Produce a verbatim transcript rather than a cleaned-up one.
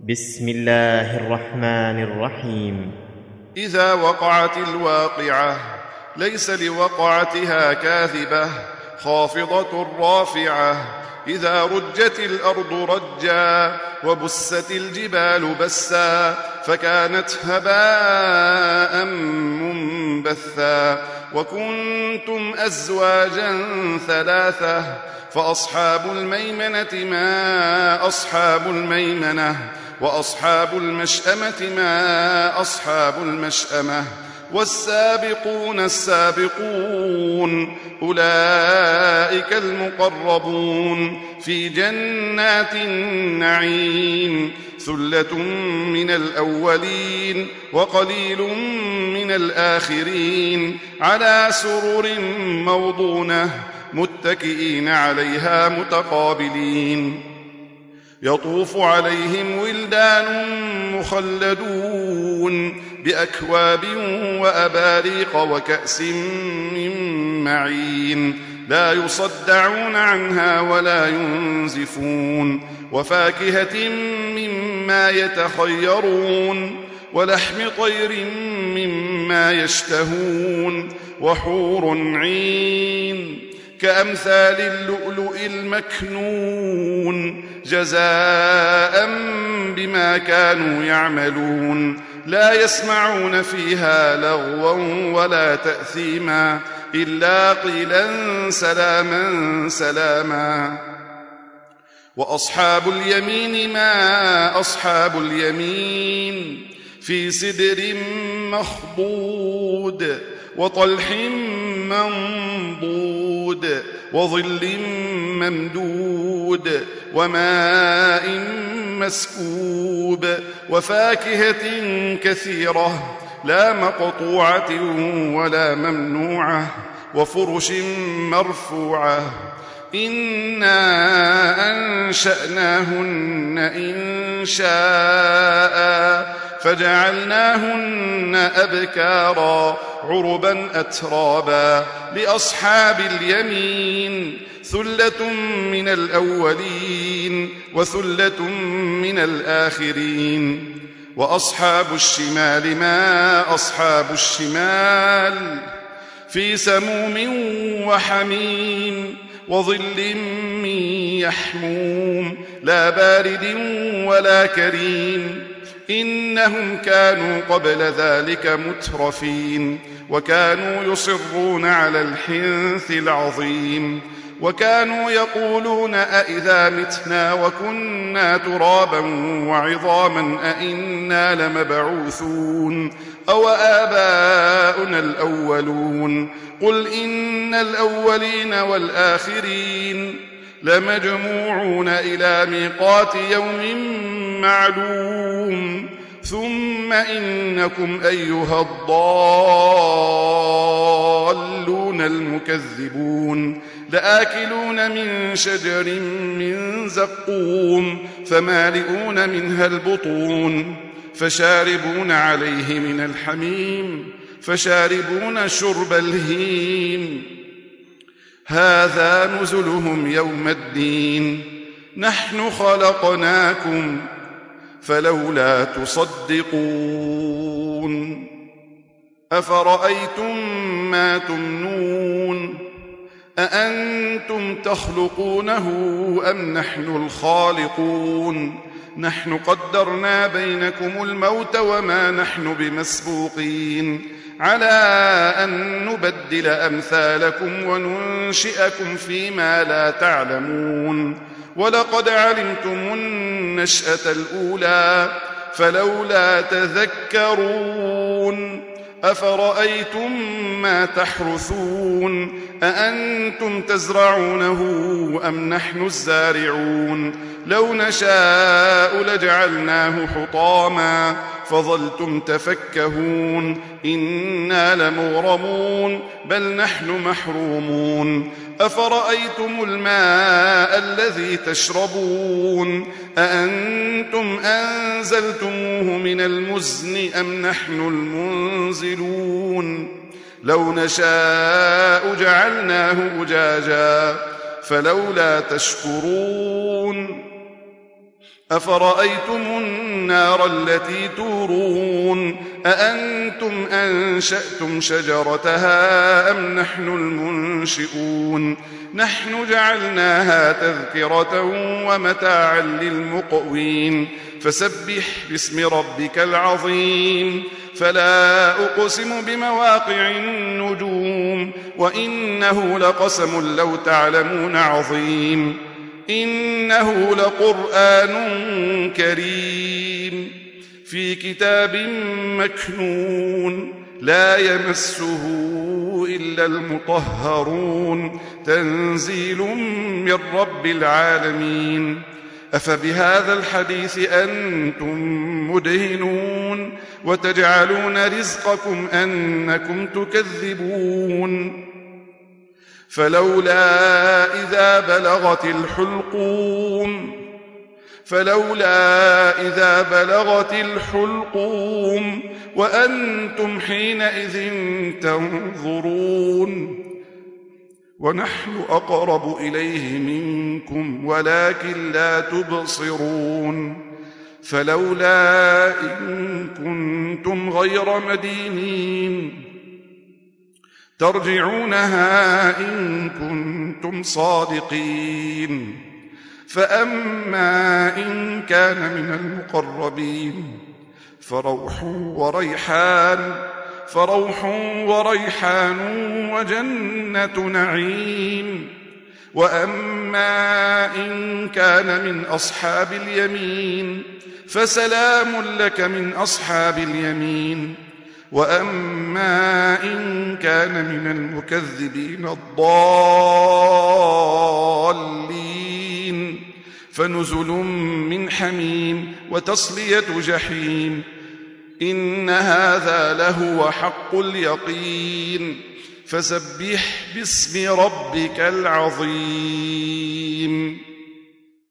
بسم الله الرحمن الرحيم. إذا وقعت الواقعة ليس لوقعتها كاذبة خافضة رافعة. إذا رجت الأرض رجا وبست الجبال بسا فكانت هباء منبثا وكنتم أزواجا ثلاثة فأصحاب الميمنة ما أصحاب الميمنة وأصحاب المشأمة ما أصحاب المشأمة والسابقون السابقون أولئك المقربون في جنات النعيم ثلة من الأولين وقليل من الآخرين على سرر موضونة متكئين عليها متقابلين يطوف عليهم ولدان مخلدون بأكواب وأباريق وكأس من معين لا يصدعون عنها ولا ينزفون وفاكهة مما يتخيرون ولحم طير مما يشتهون وحور عين كأمثال اللؤلؤ المكنون جزاء بما كانوا يعملون لا يسمعون فيها لغوا ولا تأثيما إلا قيلا سلاما سلاما. وأصحاب اليمين ما أصحاب اليمين في سدر مخضود وطلح منضود وظل ممدود وماء مسكوب وفاكهة كثيرة لا مقطوعة ولا ممنوعة وفرش مرفوعة إنا أنشأناهن إن شاء فجعلناهن أبكارا عربا أترابا لأصحاب اليمين ثلة من الأولين وثلة من الآخرين. وأصحاب الشمال ما أصحاب الشمال في سموم وحميم وظل من يحموم لا بارد ولا كريم إنهم كانوا قبل ذلك مترفين وكانوا يصرون على الحنث العظيم وكانوا يقولون أئذا متنا وكنا ترابا وعظاما أئنا لمبعوثون أو آباؤنا الأولون قل إن الأولين والآخرين لمجموعون إلى ميقات يوم معلوم ثم إنكم أيها الضالون المكذبون لآكلون من شجر من زقوم فمالئون منها البطون فشاربون عليه من الحميم فشاربون شرب الهيم هذا نزلهم يوم الدين نحن خلقناكم فلولا تصدقون أفرأيتم ما تمنون أأنتم تخلقونه أم نحن الخالقون نحن قدرنا بينكم الموت وما نحن بمسبوقين على أن نبدل أمثالكم وننشئكم فيما لا تعلمون ولقد علمتم النشأة الأولى فلولا تذكرون أفرأيتم ما تحرثون أأنتم تزرعونه أم نحن الزارعون لو نشاء لجعلناه حطاما فظلتم تفكهون إنا لمغرمون بل نحن محرومون أفرأيتم الماء الذي تشربون أأنتم أنزلتموه من المزن أم نحن المنزلون لو نشاء جعلناه أجاجا فلولا تشكرون أفرأيتم النار التي تورون أأنتم أنشأتم شجرتها أم نحن المنشئون نحن جعلناها تذكرة ومتاعا للمقوين فسبح باسم ربك العظيم فلا أقسم بمواقع النجوم وإنه لقسم لو تعلمون عظيم إنه لقرآن كريم في كتاب مكنون لا يمسه إلا المطهرون تنزيل من رب العالمين أفبهذا الحديث أنتم مدهنون وتجعلون رزقكم أنكم تكذبون فلولا إذا بلغت الحلقوم فلولا إذا بلغت الحلقوم وأنتم حينئذ تنظرون ونحن أقرب إليه منكم ولكن لا تبصرون فلولا إن كنتم غير مدينين ترجعونها إن كنتم صادقين فأما إن كان من المقربين فروح وريحان فروح وريحان وجنة نعيم وأما إن كان من أصحاب اليمين فسلام لك من أصحاب اليمين وأما إن كان من المكذبين الضالين فنزل من حميم وتصلية جحيم إن هذا لهو حق اليقين فسبح باسم ربك العظيم